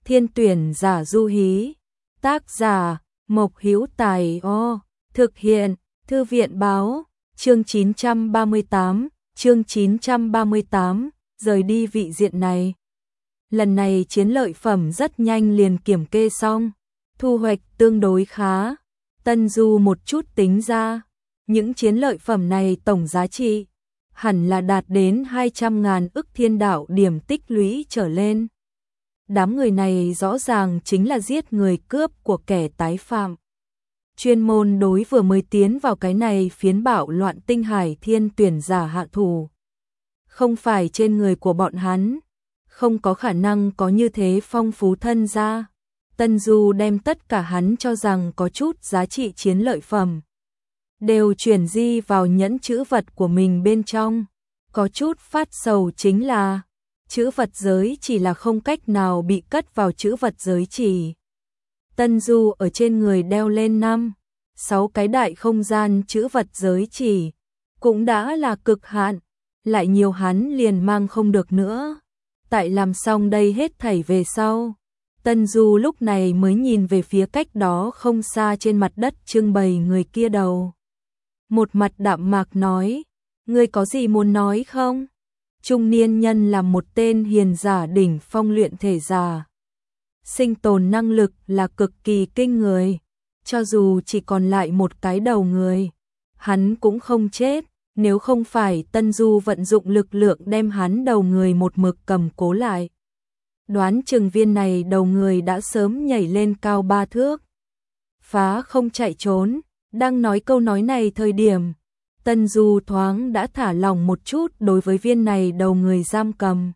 Thiên tuyển giả du hí. Tác giả Mộc Hữu Tài. Thực hiện Thư viện báo. Chương 938, rời đi vị diện này. Lần này chiến lợi phẩm rất nhanh liền kiểm kê xong, thu hoạch tương đối khá. Tân Du một chút tính ra, những chiến lợi phẩm này tổng giá trị hẳn là đạt đến 200.000 ức thiên đạo điểm tích lũy trở lên. Đám người này rõ ràng chính là giết người cướp của kẻ tái phạm. Chuyên môn đối vừa mới tiến vào cái này phiến bạo loạn tinh hải thiên tuyển giả hạ thủ. Không phải trên người của bọn hắn, không có khả năng có như thế phong phú thân gia. Tân Du đem tất cả hắn cho rằng có chút giá trị chiến lợi phẩm đều chuyển di vào nhẫn trữ vật của mình bên trong. Có chút phát sầu chính là trữ vật giới chỉ là không cách nào bị cất vào trữ vật giới chỉ. Tân Du ở trên người đeo lên 5-6 cái đại không gian trữ vật giới chỉ, cũng đã là cực hạn, lại nhiều hắn liền mang không được nữa. Tại làm xong đây hết thảy về sau, Tân Du lúc này mới nhìn về phía cách đó không xa trên mặt đất trưng bày người kia đầu. Một mặt đạm mạc nói, ngươi có gì muốn nói không? Trung niên nhân là một tên hiền giả đỉnh phong luyện thể giả. Sinh tồn năng lực là cực kỳ kinh người, cho dù chỉ còn lại một cái đầu người, hắn cũng không chết, nếu không phải Tân Du vận dụng lực lượng đem hắn đầu người một mực cầm cố lại. Đoán chừng viên này đầu người đã sớm nhảy lên cao 3 thước. Phá không chạy trốn, đang nói câu nói này thời điểm, Tân Du thoáng đã thả lỏng một chút đối với viên này đầu người giam cầm.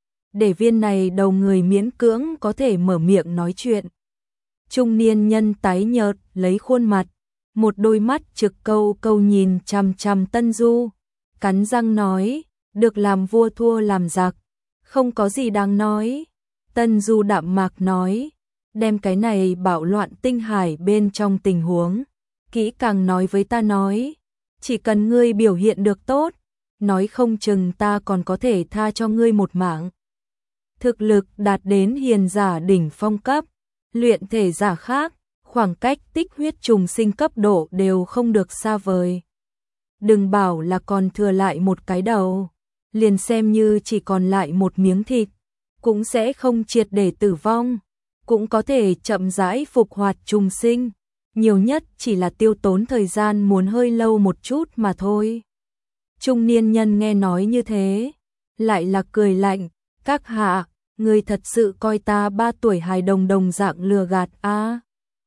Để viên này đầu người miễn cưỡng có thể mở miệng nói chuyện. Trung niên nhân tái nhợt lấy khuôn mặt, một đôi mắt trực câu câu nhìn chằm chằm Tân Du, cắn răng nói, được làm vua thua làm giặc, không có gì đáng nói. Tân Du đạm mạc nói, đem cái này bạo loạn tinh hải bên trong tình huống kỹ càng nói với ta nói, chỉ cần ngươi biểu hiện được tốt, nói không chừng ta còn có thể tha cho ngươi một mạng. Thực lực đạt đến hiền giả đỉnh phong cấp, luyện thể giả khác, khoảng cách tích huyết trùng sinh cấp độ đều không được xa vời. Đừng bảo là còn thừa lại một cái đầu, liền xem như chỉ còn lại một miếng thịt, cũng sẽ không triệt để tử vong, cũng có thể chậm rãi phục hoạt trùng sinh, nhiều nhất chỉ là tiêu tốn thời gian muốn hơi lâu một chút mà thôi. Trung niên nhân nghe nói như thế, lại là cười lạnh, các hạ, ngươi thật sự coi ta 3 tuổi hài đồng đồng dạng lừa gạt a?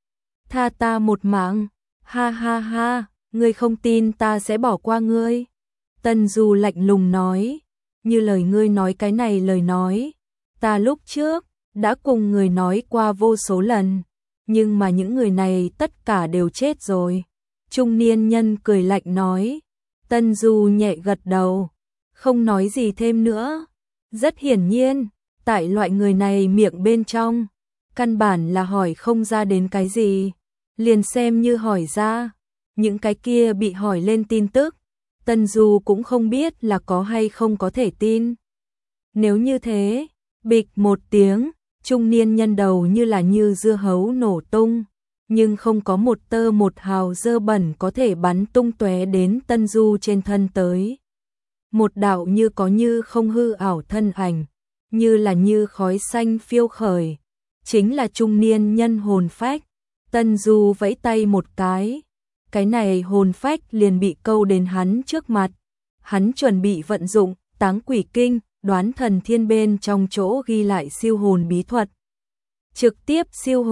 Tha ta một mạng, ha ha ha, ngươi không tin ta sẽ bỏ qua ngươi. Tân Du lạnh lùng nói, như lời ngươi nói cái này lời nói, ta lúc trước đã cùng người nói qua vô số lần, nhưng mà những người này tất cả đều chết rồi. Trung niên nhân cười lạnh nói. Tân Du nhẹ gật đầu, không nói gì thêm nữa. Rất hiển nhiên, tại loại người này miệng bên trong, căn bản là hỏi không ra đến cái gì, liền xem như hỏi ra, những cái kia bị hỏi lên tin tức, Tân Du cũng không biết là có hay không có thể tin. Nếu như thế, bịch một tiếng, trung niên nhân đầu như dưa hấu nổ tung, nhưng không có một tơ một hào dơ bẩn có thể bắn tung tóe đến Tân Du trên thân tới. Một đạo như có như không hư ảo thân ảnh, như khói xanh phiêu khởi, chính là trung niên nhân hồn phách. Tân Du vẫy tay một cái này hồn phách liền bị câu đến hắn trước mặt. Hắn chuẩn bị vận dụng Táng Quỷ Kinh, Đoán Thần Thiên bên trong chỗ ghi lại siêu hồn bí thuật. Trực tiếp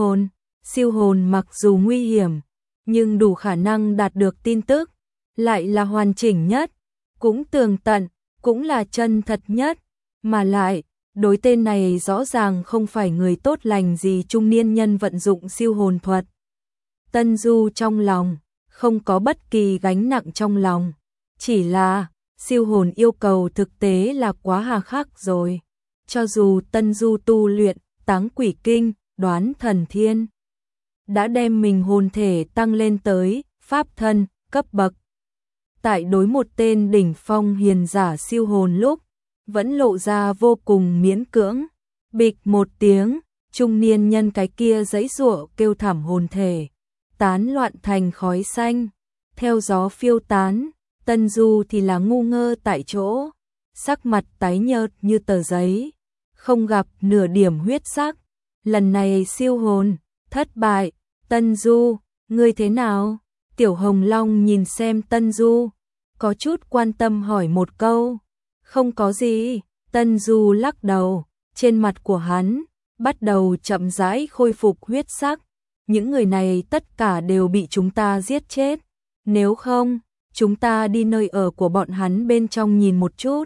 siêu hồn mặc dù nguy hiểm, nhưng đủ khả năng đạt được tin tức, lại là hoàn chỉnh nhất, cũng tường tận, cũng là chân thật nhất, mà lại, đối tên này rõ ràng không phải người tốt lành gì. Trung niên nhân vận dụng siêu hồn thuật. Tân Du trong lòng, không có bất kỳ gánh nặng trong lòng, chỉ là siêu hồn yêu cầu thực tế là quá hà khắc rồi. Cho dù Tân Du tu luyện Táng Quỷ Kinh, Đoán Thần Thiên, đã đem mình hồn thể tăng lên tới pháp thân cấp bậc, tại đối một tên đỉnh phong hiền giả siêu hồn lúc, vẫn lộ ra vô cùng miễn cưỡng. Bịch một tiếng, Trung niên nhân cái kia giãy giụa kêu thảm hồn thể, tán loạn thành khói xanh, theo gió phiêu tán. Tân Du thì là ngu ngơ tại chỗ, sắc mặt tái nhợt như tờ giấy, không gặp nửa điểm huyết sắc. Lần này siêu hồn thất bại. Tân Du, ngươi thế nào? Tiểu Hồng Long nhìn xem Tân Du, có chút quan tâm hỏi một câu. Không có gì. Tân Du lắc đầu, trên mặt của hắn bắt đầu chậm rãi khôi phục huyết sắc. Những người này tất cả đều bị chúng ta giết chết. Nếu không, chúng ta đi nơi ở của bọn hắn bên trong nhìn một chút.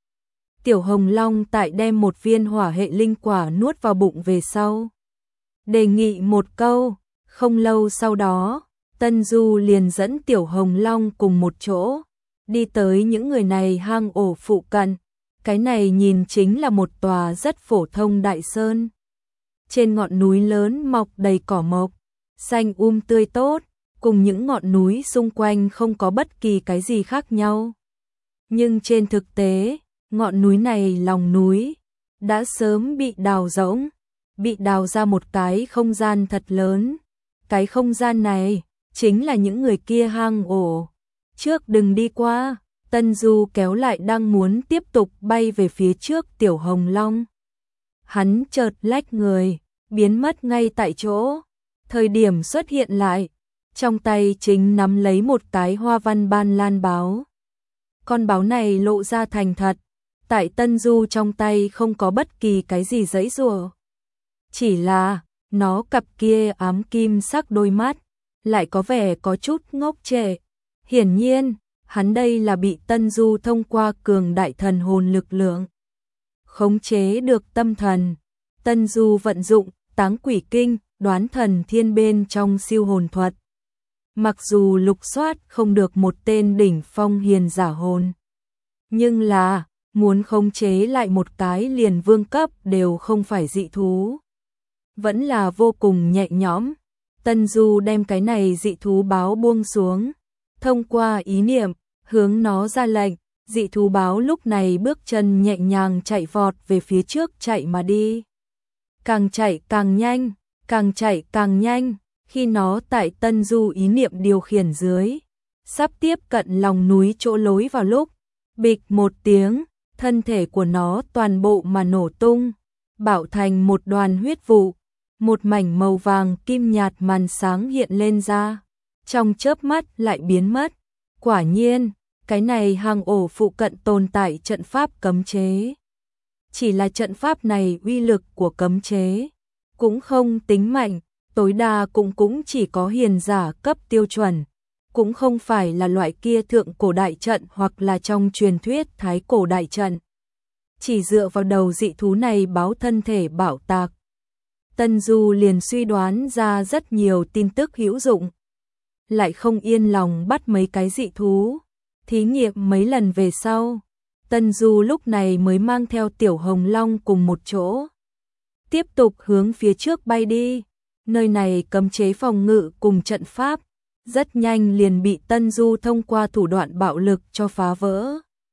Tiểu Hồng Long tại đem một viên hỏa hệ linh quả nuốt vào bụng về sau, đề nghị một câu. Không lâu sau đó, Tân Du liền dẫn Tiểu Hồng Long cùng một chỗ, đi tới những người này hang ổ phụ cận. Cái này nhìn chính là một tòa rất phổ thông đại sơn. Trên ngọn núi lớn mọc đầy cỏ mộc, xanh tươi tốt, cùng những ngọn núi xung quanh không có bất kỳ cái gì khác nhau. Nhưng trên thực tế, ngọn núi này lòng núi đã sớm bị đào rỗng, bị đào ra một cái không gian thật lớn. Cái không gian này chính là những người kia hang ổ. Trước đừng đi qua. Tân Du kéo lại đang muốn tiếp tục bay về phía trước Tiểu Hồng Long. Hắn chợt lách người, biến mất ngay tại chỗ. Thời điểm xuất hiện lại, trong tay chính nắm lấy một cái hoa văn ban lan báo. Con báo này lộ ra thành thật, tại Tân Du trong tay không có bất kỳ cái gì giãy giụa. Chỉ là, nó cặp kia ám kim sắc đôi mắt, lại có vẻ có chút ngốc trệ. Hiển nhiên, hắn đây là bị Tân Du thông qua cường đại thần hồn lực lượng khống chế được tâm thần. Tân Du vận dụng Táng Quỷ Kinh, Đoán Thần Thiên bên trong siêu hồn thuật. Mặc dù lục soát không được một tên đỉnh phong hiền giả hồn, nhưng là muốn khống chế lại một cái liền vương cấp đều không phải dị thú, vẫn là vô cùng nhẹ nhõm. Tân Du đem cái này dị thú báo buông xuống, thông qua ý niệm hướng nó ra lệnh. Dị thú báo lúc này bước chân nhẹ nhàng chạy vọt về phía trước chạy mà đi. Càng chạy càng nhanh, càng chạy càng nhanh. Khi nó tại Tân Du ý niệm điều khiển dưới, sắp tiếp cận lòng núi chỗ lối vào lúc, bịch một tiếng, thân thể của nó toàn bộ mà nổ tung, bạo thành một đoàn huyết vụ. Một mảnh màu vàng kim nhạt màn sáng hiện lên ra, trong chớp mắt lại biến mất. Quả nhiên, cái này hang ổ phụ cận tồn tại trận pháp cấm chế. Chỉ là trận pháp này uy lực của cấm chế cũng không tính mạnh, tối đa cũng chỉ có hiền giả cấp tiêu chuẩn, cũng không phải là loại kia thượng cổ đại trận hoặc là trong truyền thuyết thái cổ đại trận. Chỉ dựa vào đầu dị thú này báo thân thể bảo tạc, Tân Du liền suy đoán ra rất nhiều tin tức hữu dụng. Lại không yên lòng bắt mấy cái dị thú. Thí nghiệm mấy lần về sau, Tân Du lúc này mới mang theo Tiểu Hồng Long cùng một chỗ, tiếp tục hướng phía trước bay đi. Nơi này cấm chế phòng ngự cùng trận pháp, rất nhanh liền bị Tân Du thông qua thủ đoạn bạo lực cho phá vỡ.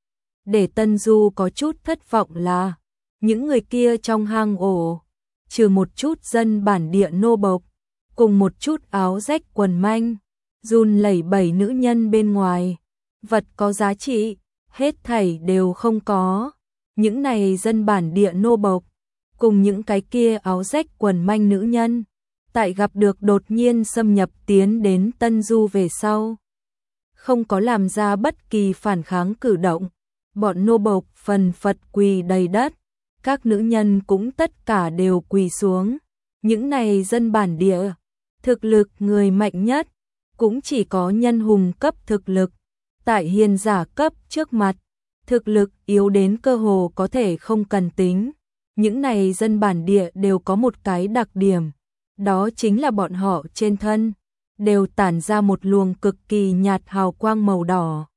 Để Tân Du có chút thất vọng là, những người kia trong hang ổ, trừ một chút dân bản địa nô bộc, cùng một chút áo rách quần manh, run lẩy bẩy nữ nhân bên ngoài, vật có giá trị, hết thảy đều không có. Những này dân bản địa nô bộc, cùng những cái kia áo rách quần manh nữ nhân, tại gặp được đột nhiên xâm nhập tiến đến Tân Du về sau, không có làm ra bất kỳ phản kháng cử động. Bọn nô bộc phần phật quỳ đầy đất, các nữ nhân cũng tất cả đều quỳ xuống. Những này dân bản địa, thực lực người mạnh nhất, cũng chỉ có nhân hùng cấp thực lực. Tại hiền giả cấp trước mặt, thực lực yếu đến cơ hồ có thể không cần tính. Những này dân bản địa đều có một cái đặc điểm, đó chính là bọn họ trên thân đều tản ra một luồng cực kỳ nhạt hào quang màu đỏ.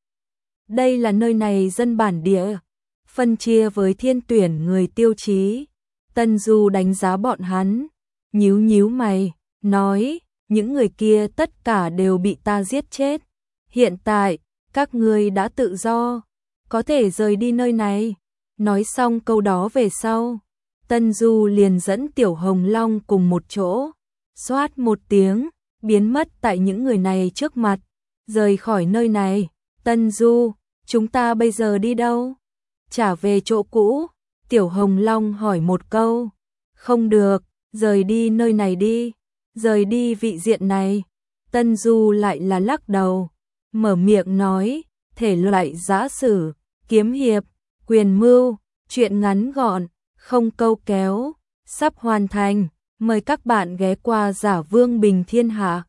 Đây là nơi này dân bản địa phân chia với thiên tuyển người tiêu chí. Tân Du đánh giá bọn hắn, nhíu nhíu mày, nói, những người kia tất cả đều bị ta giết chết. Hiện tại, các ngươi đã tự do, có thể rời đi nơi này. Nói xong câu đó về sau, Tân Du liền dẫn Tiểu Hồng Long cùng một chỗ, xoát một tiếng, biến mất tại những người này trước mặt, rời khỏi nơi này. Tân Du, chúng ta bây giờ đi đâu? Trả về chỗ cũ, Tiểu Hồng Long hỏi một câu. Không được, rời đi nơi này đi, rời đi vị diện này. Tân Du lại là lắc đầu, mở miệng nói, thể loại giã sử, kiếm hiệp, quyền mưu, truyện ngắn gọn, không câu kéo, sắp hoàn thành. Mời các bạn ghé qua Giả Vương Bình Thiên Hạ.